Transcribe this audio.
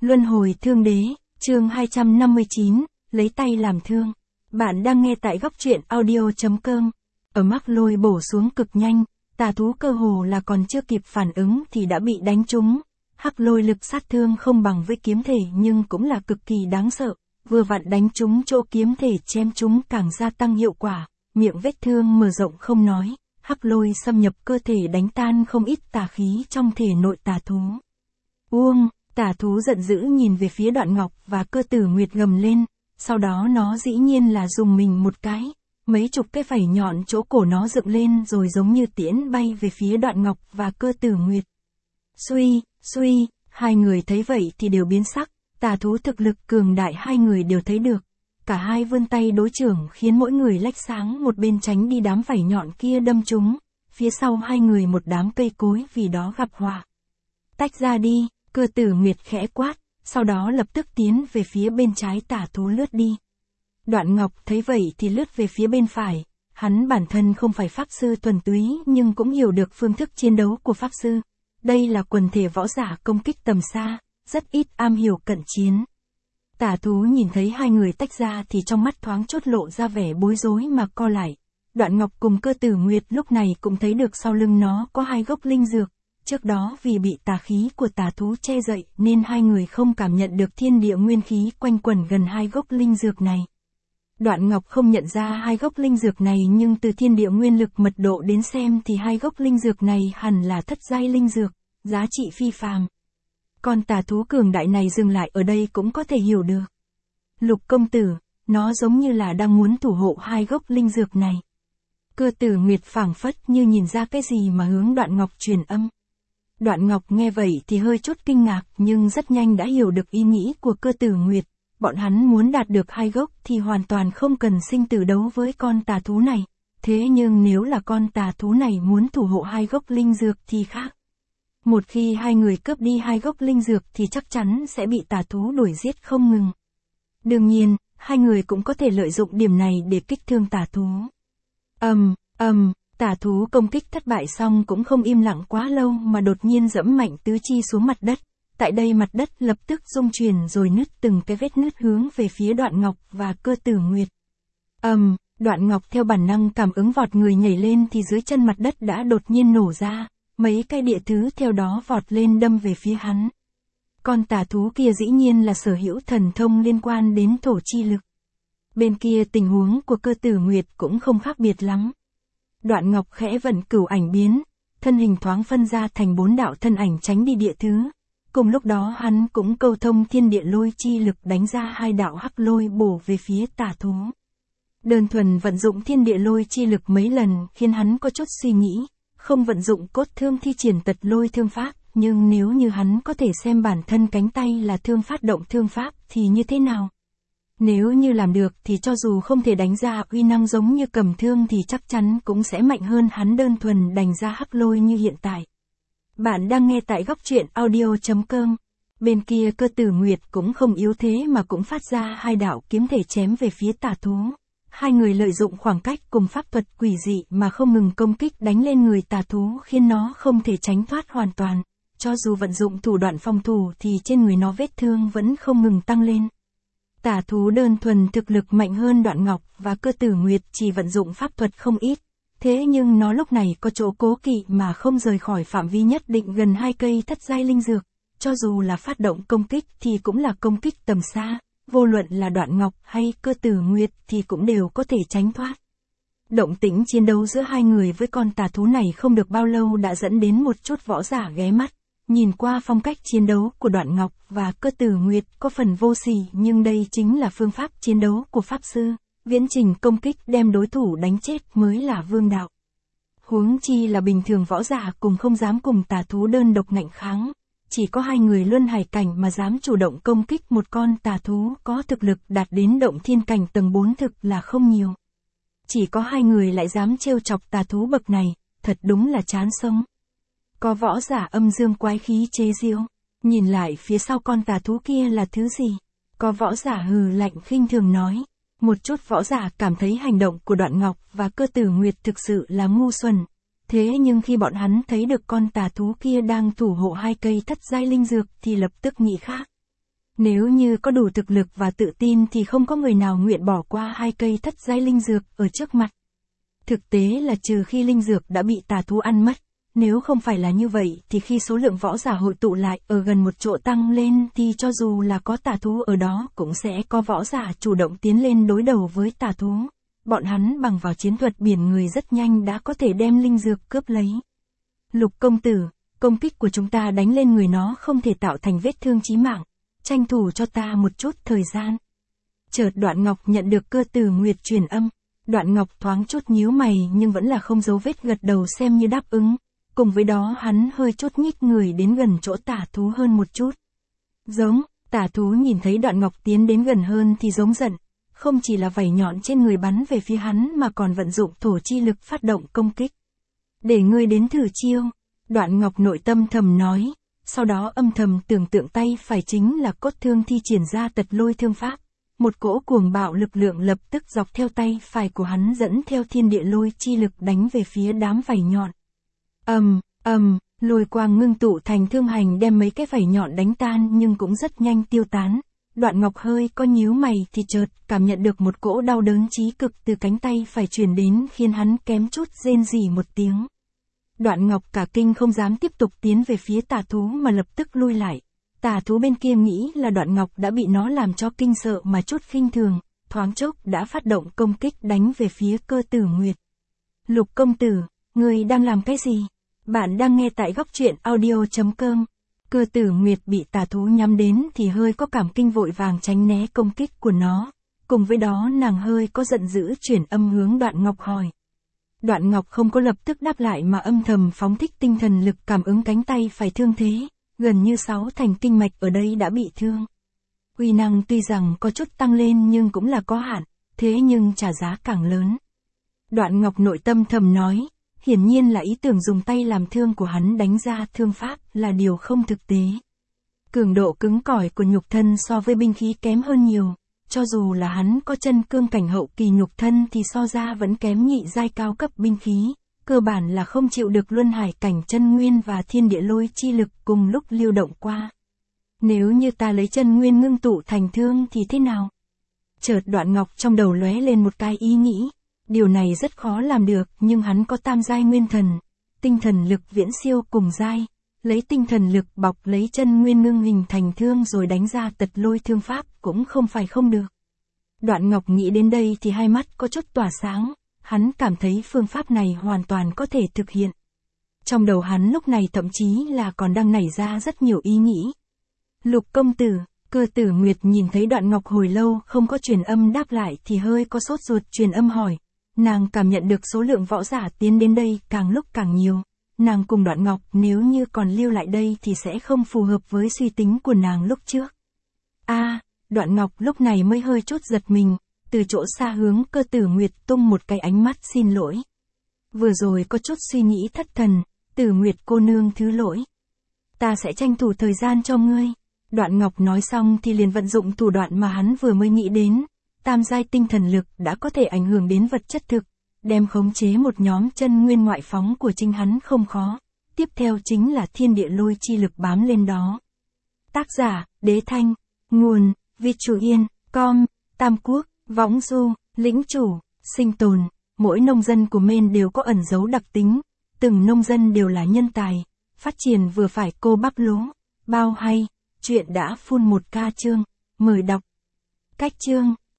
Luân hồi thương đế, chương 259, lấy tay làm thương. Bạn đang nghe tại góc truyện audio.com. Ở Mắc Lôi bổ xuống cực nhanh, tà thú cơ hồ là còn chưa kịp phản ứng thì đã bị đánh trúng. Hắc Lôi lực sát thương không bằng với kiếm thể nhưng cũng là cực kỳ đáng sợ, vừa vặn đánh trúng chỗ kiếm thể chém trúng càng gia tăng hiệu quả, miệng vết thương mở rộng không nói, Hắc Lôi xâm nhập cơ thể đánh tan không ít tà khí trong thể nội tà thú. Uông, tà thú giận dữ nhìn về phía Đoạn Ngọc và Cơ Tử Nguyệt gầm lên, sau đó nó dĩ nhiên là dùng mình một cái, mấy chục cái phẩy nhọn chỗ cổ nó dựng lên rồi giống như tiễn bay về phía Đoạn Ngọc và Cơ Tử Nguyệt. Suy, hai người thấy vậy thì đều biến sắc, tà thú thực lực cường đại hai người đều thấy được. Cả hai vươn tay đối chưởng khiến mỗi người lách sáng một bên tránh đi đám phẩy nhọn kia đâm chúng, phía sau hai người một đám cây cối vì đó gặp họa. Tách ra đi, Cơ Tử Nguyệt khẽ quát, sau đó lập tức tiến về phía bên trái tà thú lướt đi. Đoạn Ngọc thấy vậy thì lướt về phía bên phải, hắn bản thân không phải pháp sư thuần túy nhưng cũng hiểu được phương thức chiến đấu của pháp sư. Đây là quần thể võ giả công kích tầm xa, rất ít am hiểu cận chiến. Tà thú nhìn thấy hai người tách ra thì trong mắt thoáng chốt lộ ra vẻ bối rối mà co lại. Đoạn Ngọc cùng Cơ Tử Nguyệt lúc này cũng thấy được sau lưng nó có hai gốc linh dược. Trước đó vì bị tà khí của tà thú che dậy nên hai người không cảm nhận được thiên địa nguyên khí quanh quẩn gần hai gốc linh dược này. Đoạn Ngọc không nhận ra hai gốc linh dược này nhưng từ thiên địa nguyên lực mật độ đến xem thì hai gốc linh dược này hẳn là thất giai linh dược, giá trị phi phàm. Con tà thú cường đại này dừng lại ở đây cũng có thể hiểu được. Lục công tử, nó giống như là đang muốn thủ hộ hai gốc linh dược này. Cơ Tử Nguyệt phảng phất như nhìn ra cái gì mà hướng Đoạn Ngọc truyền âm. Đoạn Ngọc nghe vậy thì hơi chút kinh ngạc nhưng rất nhanh đã hiểu được ý nghĩ của Cơ Tử Nguyệt. Bọn hắn muốn đạt được hai gốc thì hoàn toàn không cần sinh tử đấu với con tà thú này. Thế nhưng nếu là con tà thú này muốn thủ hộ hai gốc linh dược thì khác. Một khi hai người cướp đi hai gốc linh dược thì chắc chắn sẽ bị tà thú đuổi giết không ngừng. Đương nhiên, hai người cũng có thể lợi dụng điểm này để kích thương tà thú. Tà thú công kích thất bại xong cũng không im lặng quá lâu mà đột nhiên giẫm mạnh tứ chi xuống mặt đất. Tại đây mặt đất lập tức rung chuyển rồi nứt từng cái vết nứt hướng về phía Đoạn Ngọc và Cơ Tử Nguyệt. Đoạn Ngọc theo bản năng cảm ứng vọt người nhảy lên thì dưới chân mặt đất đã đột nhiên nổ ra, mấy cái địa thứ theo đó vọt lên đâm về phía hắn. Con tà thú kia dĩ nhiên là sở hữu thần thông liên quan đến thổ chi lực. Bên kia tình huống của Cơ Tử Nguyệt cũng không khác biệt lắm. Đoạn Ngọc khẽ vận cửu ảnh biến, thân hình thoáng phân ra thành 4 đạo thân ảnh tránh đi địa thứ. Cùng lúc đó hắn cũng câu thông thiên địa lôi chi lực đánh ra 2 đạo hắc lôi bổ về phía tà thú. Đơn thuần vận dụng thiên địa lôi chi lực mấy lần khiến hắn có chút suy nghĩ, không vận dụng cốt thương thi triển tật lôi thương pháp, nhưng nếu như hắn có thể xem bản thân cánh tay là thương phát động thương pháp thì như thế nào? Nếu như làm được thì cho dù không thể đánh ra uy năng giống như cầm thương thì chắc chắn cũng sẽ mạnh hơn hắn đơn thuần đánh ra hắc lôi như hiện tại. Bạn đang nghe tại góc truyện audio.com. Bên kia Cơ Tử Nguyệt cũng không yếu thế mà cũng phát ra 2 đạo kiếm thể chém về phía tà thú. Hai người lợi dụng khoảng cách cùng pháp thuật quỷ dị mà không ngừng công kích đánh lên người tà thú khiến nó không thể tránh thoát hoàn toàn. Cho dù vận dụng thủ đoạn phòng thủ thì trên người nó vết thương vẫn không ngừng tăng lên. Tà thú đơn thuần thực lực mạnh hơn Đoạn Ngọc và Cơ Tử Nguyệt chỉ vận dụng pháp thuật không ít. Thế nhưng nó lúc này có chỗ cố kỵ mà không rời khỏi phạm vi nhất định gần 2 cây thất giai linh dược. Cho dù là phát động công kích thì cũng là công kích tầm xa, vô luận là Đoạn Ngọc hay Cơ Tử Nguyệt thì cũng đều có thể tránh thoát. Động tĩnh chiến đấu giữa hai người với con tà thú này không được bao lâu đã dẫn đến một chút võ giả ghé mắt. Nhìn qua phong cách chiến đấu của Đoạn Ngọc và Cơ Tử Nguyệt có phần vô sỉ nhưng đây chính là phương pháp chiến đấu của pháp sư. Viễn trình công kích đem đối thủ đánh chết mới là vương đạo. Huống chi là bình thường võ giả cùng không dám cùng tà thú đơn độc ngạnh kháng. Chỉ có hai người luân hải cảnh mà dám chủ động công kích một con tà thú có thực lực đạt đến động thiên cảnh tầng 4 thực là không nhiều. Chỉ có hai người lại dám trêu chọc tà thú bậc này, thật đúng là chán sống. Có võ giả âm dương quái khí chế giễu, nhìn lại phía sau con tà thú kia là thứ gì? Có võ giả hừ lạnh khinh thường nói. Một chút võ giả cảm thấy hành động của Đoạn Ngọc và Cơ Tử Nguyệt thực sự là ngu xuẩn. Thế nhưng khi bọn hắn thấy được con tà thú kia đang thủ hộ 2 cây thất giai linh dược thì lập tức nghĩ khác. Nếu như có đủ thực lực và tự tin thì không có người nào nguyện bỏ qua 2 cây thất giai linh dược ở trước mặt. Thực tế là trừ khi linh dược đã bị tà thú ăn mất. Nếu không phải là như vậy thì khi số lượng võ giả hội tụ lại ở gần một chỗ tăng lên thì cho dù là có tà thú ở đó cũng sẽ có võ giả chủ động tiến lên đối đầu với tà thú. Bọn hắn bằng vào chiến thuật biển người rất nhanh đã có thể đem linh dược cướp lấy. Lục công tử, công kích của chúng ta đánh lên người nó không thể tạo thành vết thương chí mạng. Tranh thủ cho ta một chút thời gian. Chợt Đoạn Ngọc nhận được Cơ Tử Nguyệt truyền âm. Đoạn Ngọc thoáng chút nhíu mày nhưng vẫn là không giấu vết gật đầu xem như đáp ứng. Cùng với đó hắn hơi chút nhích người đến gần chỗ tà thú hơn một chút. Giống, tà thú nhìn thấy Đoạn Ngọc tiến đến gần hơn thì giống giận. Không chỉ là vảy nhọn trên người bắn về phía hắn mà còn vận dụng thổ chi lực phát động công kích. Để ngươi đến thử chiêu. Đoạn Ngọc nội tâm thầm nói. Sau đó âm thầm tưởng tượng tay phải chính là cốt thương thi triển ra tật lôi thương pháp. Một cỗ cuồng bạo lực lượng lập tức dọc theo tay phải của hắn dẫn theo thiên địa lôi chi lực đánh về phía đám vảy nhọn. Lôi quang ngưng tụ thành thương hành đem mấy cái vảy nhọn đánh tan nhưng cũng rất nhanh tiêu tán. Đoạn Ngọc hơi có nhíu mày thì chợt cảm nhận được một cỗ đau đớn chí cực từ cánh tay phải truyền đến khiến hắn kém chút rên rỉ một tiếng. Đoạn Ngọc cả kinh không dám tiếp tục tiến về phía tà thú mà lập tức lui lại. Tà thú bên kia nghĩ là Đoạn Ngọc đã bị nó làm cho kinh sợ mà chút khinh thường, thoáng chốc đã phát động công kích đánh về phía Cơ Tử Nguyệt. Lục công tử, người đang làm cái gì? Bạn đang nghe tại góc truyện audio.com. Cơ Tử Nguyệt bị tà thú nhắm đến thì hơi có cảm kinh vội vàng tránh né công kích của nó. Cùng với đó nàng hơi có giận dữ chuyển âm hướng Đoạn Ngọc hỏi. Đoạn Ngọc không có lập tức đáp lại mà âm thầm phóng thích tinh thần lực cảm ứng cánh tay phải thương thế, gần như 6 thành kinh mạch ở đây đã bị thương. Uy năng tuy rằng có chút tăng lên nhưng cũng là có hạn, thế nhưng trả giá càng lớn. Đoạn Ngọc nội tâm thầm nói, hiển nhiên là ý tưởng dùng tay làm thương của hắn đánh ra thương pháp là điều không thực tế. Cường độ cứng cỏi của nhục thân so với binh khí kém hơn nhiều. Cho dù là hắn có chân cương cảnh hậu kỳ nhục thân thì so ra vẫn kém nhị giai cao cấp binh khí, cơ bản là không chịu được luân hải cảnh chân nguyên và thiên địa lôi chi lực cùng lúc lưu động qua. Nếu như ta lấy chân nguyên ngưng tụ thành thương thì thế nào? Chợt Đoạn Ngọc trong đầu lóe lên một cái ý nghĩ, điều này rất khó làm được nhưng hắn có tam giai nguyên thần, tinh thần lực viễn siêu cùng giai. Lấy tinh thần lực bọc lấy chân nguyên ngưng hình thành thương rồi đánh ra tật lôi thương pháp cũng không phải không được. Đoạn Ngọc nghĩ đến đây thì hai mắt có chút tỏa sáng, hắn cảm thấy phương pháp này hoàn toàn có thể thực hiện. Trong đầu hắn lúc này thậm chí là còn đang nảy ra rất nhiều ý nghĩ. Lục công tử, Cơ Tử Nguyệt nhìn thấy Đoạn Ngọc hồi lâu không có truyền âm đáp lại thì hơi có sốt ruột truyền âm hỏi. Nàng cảm nhận được số lượng võ giả tiến đến đây càng lúc càng nhiều. Nàng cùng Đoạn Ngọc nếu như còn lưu lại đây thì sẽ không phù hợp với suy tính của nàng lúc trước. Đoạn Ngọc lúc này mới hơi chút giật mình, từ chỗ xa hướng Cơ Tử Nguyệt tung một cái ánh mắt xin lỗi. Vừa rồi có chút suy nghĩ thất thần, Tử Nguyệt cô nương thứ lỗi. Ta sẽ tranh thủ thời gian cho ngươi. Đoạn Ngọc nói xong thì liền vận dụng thủ đoạn mà hắn vừa mới nghĩ đến. Tam giai tinh thần lực đã có thể ảnh hưởng đến vật chất thực. Đem khống chế một nhóm chân nguyên ngoại phóng của chính hắn không khó, tiếp theo chính là thiên địa lôi chi lực bám lên đó. Tác giả, Đế Thanh, nguồn, Vichuyen.com, Tam Quốc, Võng Du, Lĩnh Chủ, Sinh Tồn, mỗi nông dân của men đều có ẩn dấu đặc tính, từng nông dân đều là nhân tài, phát triển vừa phải cô bắp lúa, bao hay, chuyện đã full 1K chương, mời đọc. Cách chương